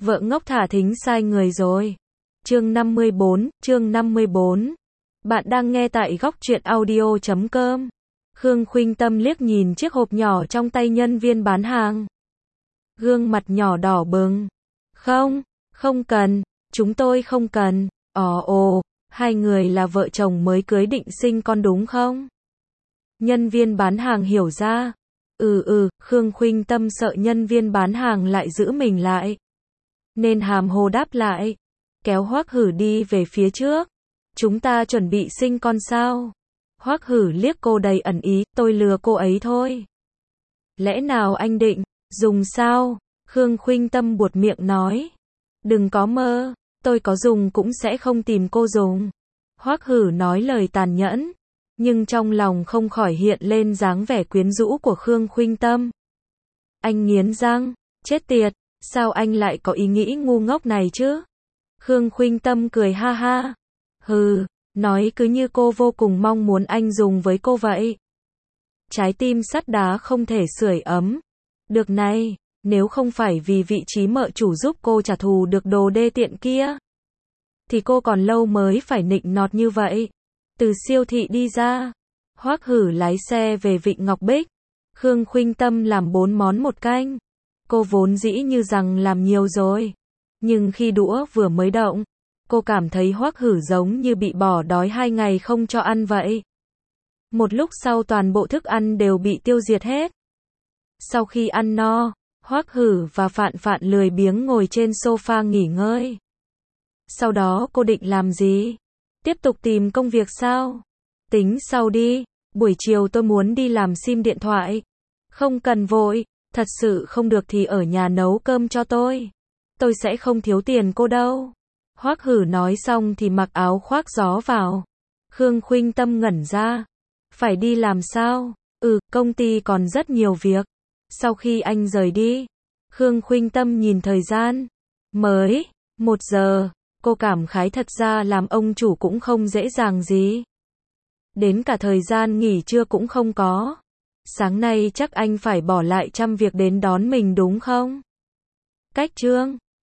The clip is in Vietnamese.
Vợ ngốc thả thính sai người rồi. Chương 54. Bạn đang nghe tại góc truyện audio.com. Khương Khuynh Tâm liếc nhìn chiếc hộp nhỏ trong tay nhân viên bán hàng. Gương mặt nhỏ đỏ bừng. Không cần, chúng tôi không cần. Hai người là vợ chồng mới cưới định sinh con đúng không? Nhân viên bán hàng hiểu ra. Khương Khuynh Tâm sợ nhân viên bán hàng lại giữ mình lại, nên hàm hồ đáp lại, kéo Hoắc Hử đi về phía trước. Chúng ta chuẩn bị sinh con sao? Hoắc Hử liếc cô đầy ẩn ý, tôi lừa cô ấy thôi. Lẽ nào anh định dùng sao? Khương Khuynh Tâm buột miệng nói. Đừng có mơ, tôi có dùng cũng sẽ không tìm cô dùng. Hoắc Hử nói lời tàn nhẫn, nhưng trong lòng không khỏi hiện lên dáng vẻ quyến rũ của Khương Khuynh Tâm. Anh nghiến răng, chết tiệt, sao anh lại có ý nghĩ ngu ngốc này chứ? Khương Khuynh Tâm cười ha ha. Hừ, nói cứ như cô vô cùng mong muốn anh dùng với cô vậy. Trái tim sắt đá không thể sưởi ấm. Được này, nếu không phải vì vị trí mợ chủ giúp cô trả thù được đồ đê tiện kia, thì cô còn lâu mới phải nịnh nọt như vậy. Từ siêu thị đi ra, Hoắc Hử lái xe về Vịnh Ngọc Bích. Khương Khuynh Tâm làm 4 món một canh. Cô vốn dĩ như rằng làm nhiều rồi, nhưng khi đũa vừa mới động, cô cảm thấy Hoắc Hử giống như bị bỏ đói 2 ngày không cho ăn vậy. Một lúc sau toàn bộ thức ăn đều bị tiêu diệt hết. Sau khi ăn no, Hoắc Hử và Phạn Phạn lười biếng ngồi trên sofa nghỉ ngơi. Sau đó cô định làm gì? Tiếp tục tìm công việc sao? Tính sau đi, buổi chiều tôi muốn đi làm sim điện thoại. Không cần vội, thật sự không được thì ở nhà nấu cơm cho tôi. Tôi sẽ không thiếu tiền cô đâu. Hoắc Hử nói xong thì mặc áo khoác gió vào. Khương Khuynh Tâm ngẩn ra. Phải đi làm sao? Công ty còn rất nhiều việc. Sau khi anh rời đi, Khương Khuynh Tâm nhìn thời gian. Mới 1 giờ. Cô cảm khái thật ra làm ông chủ cũng không dễ dàng gì. Đến cả thời gian nghỉ trưa cũng không có. Sáng nay chắc anh phải bỏ lại trăm việc đến đón mình đúng không? Cách chương